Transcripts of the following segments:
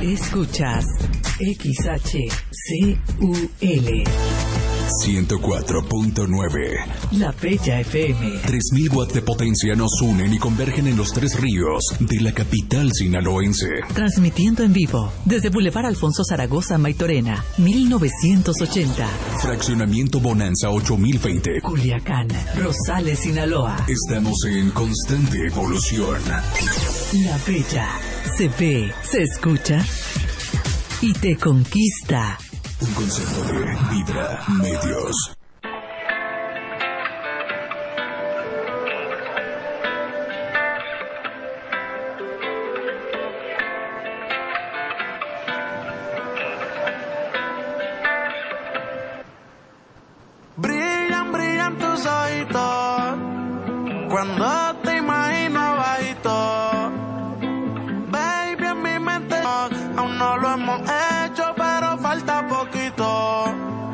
Escuchas XHCUL 104.9. La Bella FM. 3000 watts de potencia nos unen y convergen en los tres ríos de la capital sinaloense. Transmitiendo en vivo desde Boulevard Alfonso Zaragoza, Maitorena, 1980. Fraccionamiento Bonanza 8020. Culiacán, Rosales, Sinaloa. Estamos en constante evolución. La Bella se ve, se escucha y te conquista. Un concepto de Vibra Medios. Brillan, brillan tus ojitos cuando te imagino bajito. Baby, en mi mente aún no lo hemos hecho, pero falta poquito.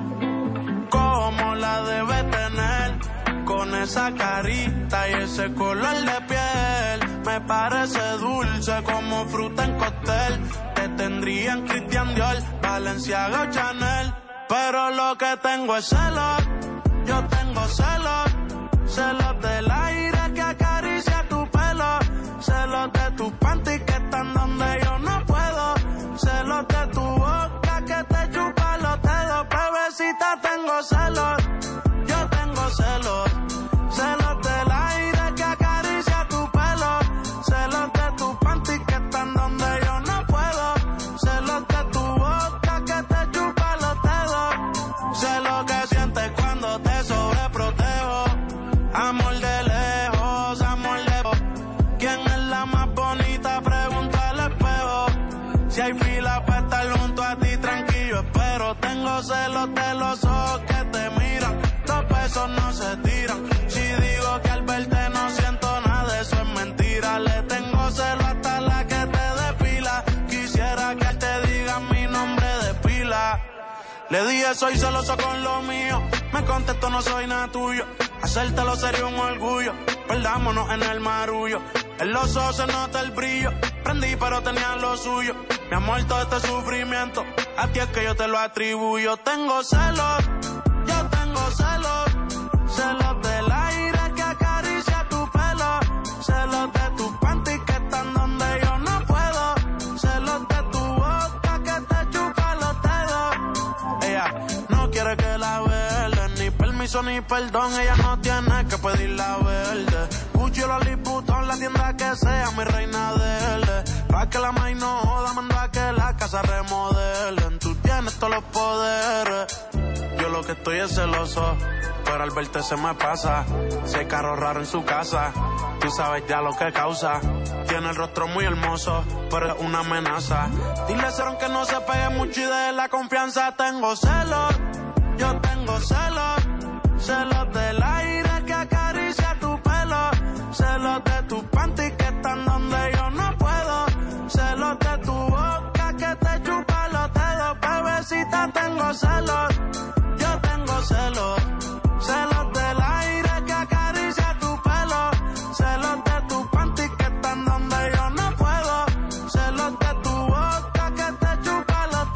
Como la debe tener, con esa carita y ese color de piel. Me parece dulce como fruta en cóctel. Te tendría en Christian Dior, Balenciaga o Chanel. Pero lo que tengo es celos, yo tengo celos. Celos del aire que acaricia tu pelo. Celos de tus panties que están donde yo no puedo. Celos de tu boca que te chupa los dedos. Bebecita, tengo celos, yo tengo celos. Celos del aire que acaricia tu pelo. Celos de tus panties que están donde yo no puedo. Celos de tu boca que te chupa los dedos. Sé lo que sientes cuando te sobreprotejo. Amor de lejos, amor de lejos. ¿Quién es la más bonita? Pregunta al espejo. Si hay fila para estar junto a ti, tranquilo espero. Tengo celos de los ojos que te miran. Los besos no se tiran. Si digo que al verte no siento nada, eso es mentira. Le tengo celos hasta la que te depila. Quisiera que te diga mi nombre de pila. Le dije soy celoso con lo mío. Me contestó no soy nada tuyo. Hacértelo sería un orgullo. Perdámonos en el marullo. En los ojos se nota el brillo. Prendí pero tenía lo suyo. Mi amor, todo este sufrimiento a ti es que yo te lo atribuyo. Tengo celos, yo tengo celos. Celos del aire que acaricia tu pelo. Celos de tus panties que están donde yo no puedo. Celos de tu boca que te chupa los dedos. Ella no quiere que la vele, ni permiso ni perdón. Ella no tiene que pedir la verde. Gucci o la Liputón, la tienda que sea, mi reina dele. Pa' que la maíz no joda, mando a que la casa remodelen. Tú tienes todos los poderes. Yo lo que estoy es celoso, pero al verte se me pasa. Si hay carro raro en su casa, tú sabes ya lo que causa. Tiene el rostro muy hermoso, pero es una amenaza. Dile a Cerón que no se pegue mucho y de la confianza. Tengo celos, yo tengo celos. Celos del aire que acaricia tu pelo. Celos de tus panties que están donde yo no puedo. Celos de tu boca que te chupa los dedos. Bebecita, tengo celos, yo tengo celos. Celos del aire que acaricia tu pelo. Celos de tus panties que están donde yo no puedo. Celos de tu boca que te chupa los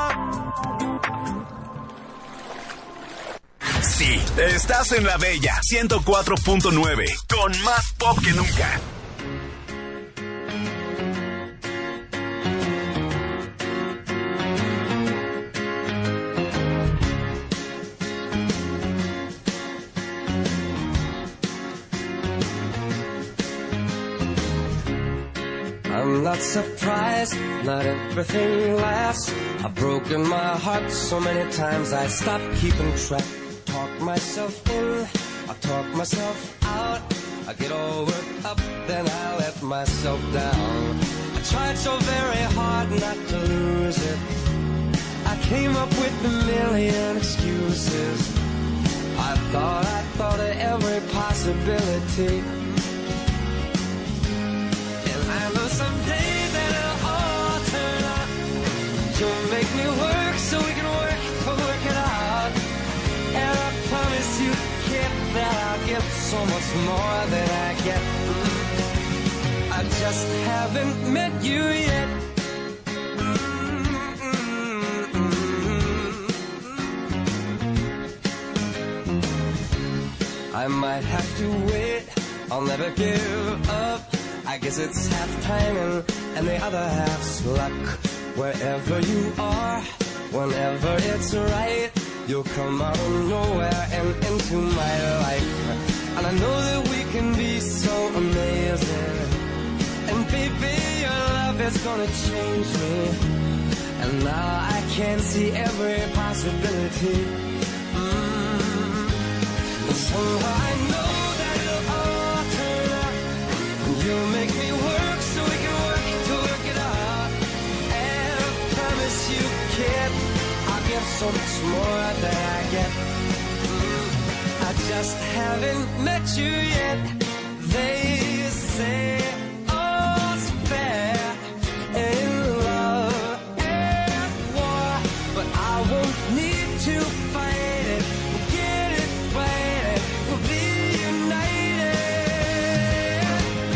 dedos. Sí, estás en La Bella 104.9 con más pop que nunca. I'm not surprised, not everything lasts. I've broken my heart so many times I stopped keeping track. Talk myself in, I talk myself out. I get all worked up, then I let myself down. I tried so very hard not to lose it. I came up with a million excuses. I thought of every possibility. I know someday that it'll all turn out. You'll make me work so we can work it out. And I promise you, kid, that I'll give so much more than I get. I just haven't met you yet. might have to wait. I'll never give up. I guess it's half timing and the other half's luck. Wherever you are, whenever it's right, you'll come out of nowhere and into my life. And I know that we can be so amazing. And baby, your love is gonna change me. And now I can see every possibility. And somehow I know that it'll all turn out. And you make me work so we can work to work it out. And I promise you, kid, I'll give so much more than I get. I just haven't met you yet. They say all's fair in love and war, but I won't need to fight it. We'll get it right. We'll be united.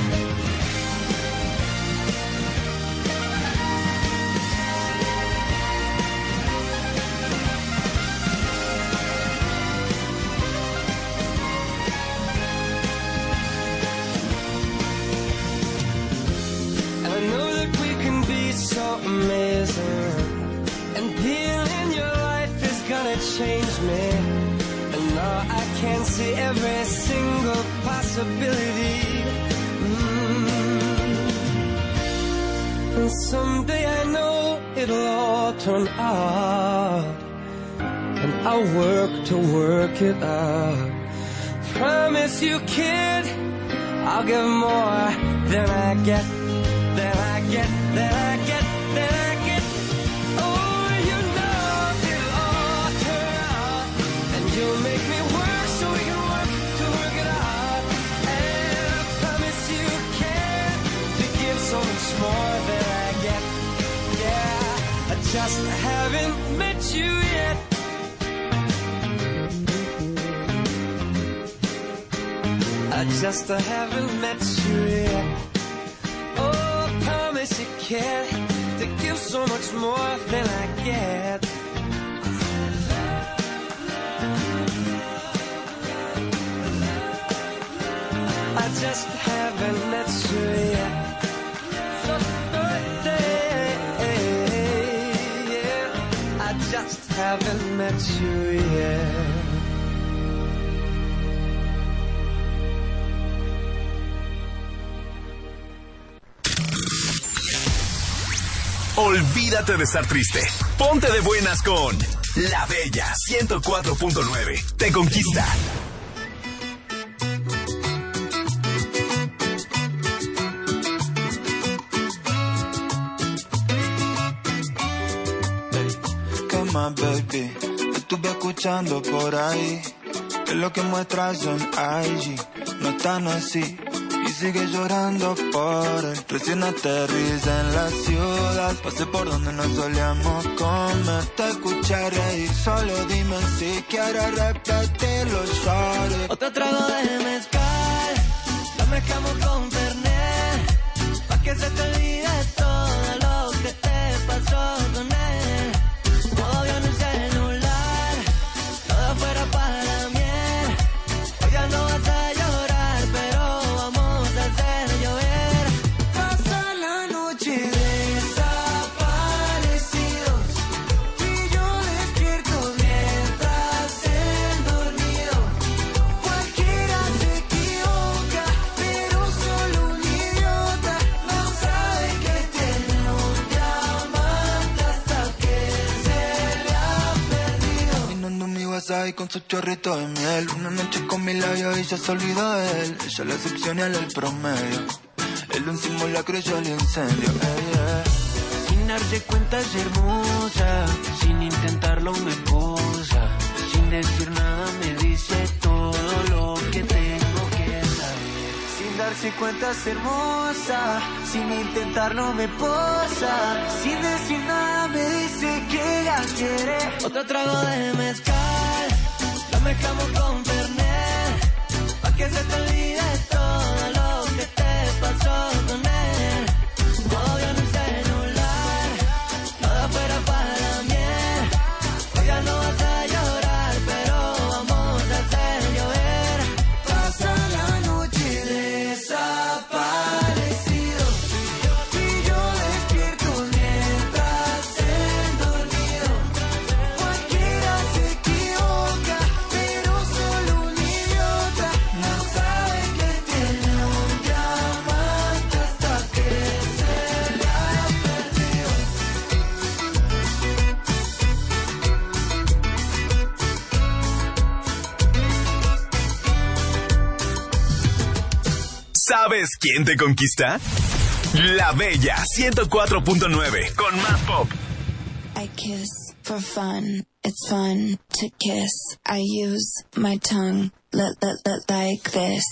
And I know that we can be so amazing. And being in your life is gonna change me. And now I can see every single possibility. And someday I know it'll all turn out. And I'll work to work it out. Promise you, kid, I'll give more than I get. Than I get, than I get, than I get. Oh, you know it'll all turn out. And you'll make me work so we can work to work it out. And I promise you can to give so much more than I get. Yeah, I just haven't met you yet. I just haven't met you yet. Oh, promise you can to give so much more than I get. I just haven't met you yet. So birthday, yeah. I just haven't met you yet. Olvídate de estar triste. Ponte de buenas con La Bella 104.9. Te conquista. Come on, baby. Estuve escuchando por ahí que lo que muestras en IG no están así. Y sigue llorando por él. Recién aterriza en la ciudad. Pasé por donde nos solíamos comer. Te escucharé y solo dime si quieres repetir los shots. Otro trago de mezcal, lo mezclamos con Fernet, pa' que se te olvide todo lo que te pasó con él. Modo avión en celular, todo fuera para miel. Hoy ya no vas a llorar, pero vamos a hacer llover. Pasa la noche desaparecidos y yo despierto mientras él dormido. Cualquiera se equivoca, pero solo un idiota no sabe que tiene un diamante hasta que se le ha perdido. Caminando mi WhatsApp con su chorrito de miel. Una noche con mi labio y ya se olvidó de él. Ella la excepción y él el promedio. Él un simulacro y yo el incendio. Sin darte cuenta es hermosa, sin intentarlo me posa, sin decir nada me dice todo lo que tengo que saber. Sin darse cuenta es hermosa, sin intentarlo me posa, sin decir nada me dice que ella quiere. Otro trago de mezcal, lo mezclamos con Fernet, pa' que se te olvide todo lo que te pasó con él. Modo avión en celular, todo fuera para miel. Hoy ya no vas a llorar, pero vamos a hacer llover. ¿Sabes quién te conquista? La Bella 104.9 con más pop. I kiss for fun. It's fun to kiss. I use my tongue like this.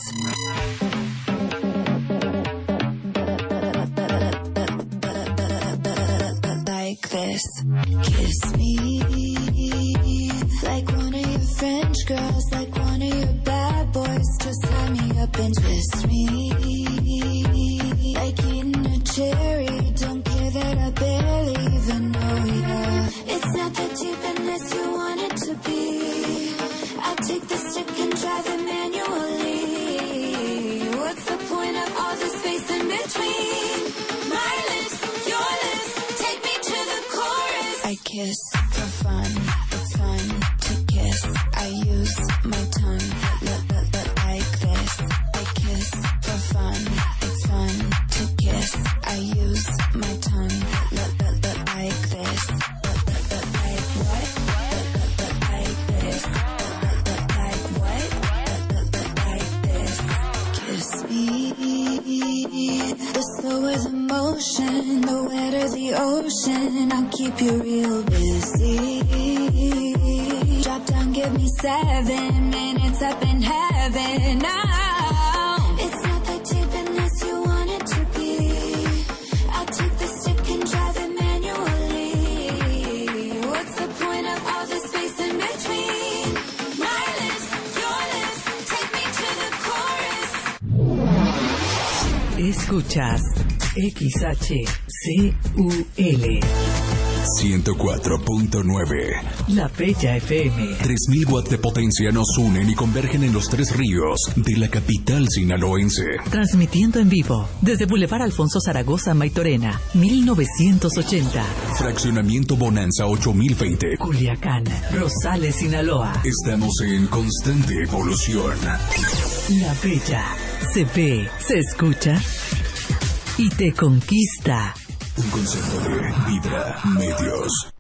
Like this. Kiss me like one of your French girls, like one of your bad boys. Just tie me up and twist me like eating a cherry. Don't care that I barely even know ya. It's not that deep unless you want it to be. I'll take the stick and drive it manually. What's the point of all the space in between? My lips, your lips, take me to the chorus. I kiss for fun, it's fun to kiss. I use my tongue like this. I kiss for fun, it's fun to kiss. I use my tongue like this. Like what? Like this. Like what? Like this. Kiss me. The slower the motion, the wetter the ocean. I'll keep you real busy. Drop down, give me 7 minutes up in heaven. Oh, it's not that deep unless you want it to be. I'll take the stick and drive it manually. What's the point of all the space in between? My lips, your lips, take me to the chorus. Escuchas XHCUL 104.9. La Bella FM. 3000 watts de potencia nos unen y convergen en los tres ríos de la capital sinaloense. Transmitiendo en vivo desde Boulevard Alfonso Zaragoza, Maitorena, 1980. Fraccionamiento Bonanza 8020. Culiacán, Rosales, Sinaloa. Estamos en constante evolución. La Bella se ve, se escucha y te conquista. Un concepto de Vibra Medios.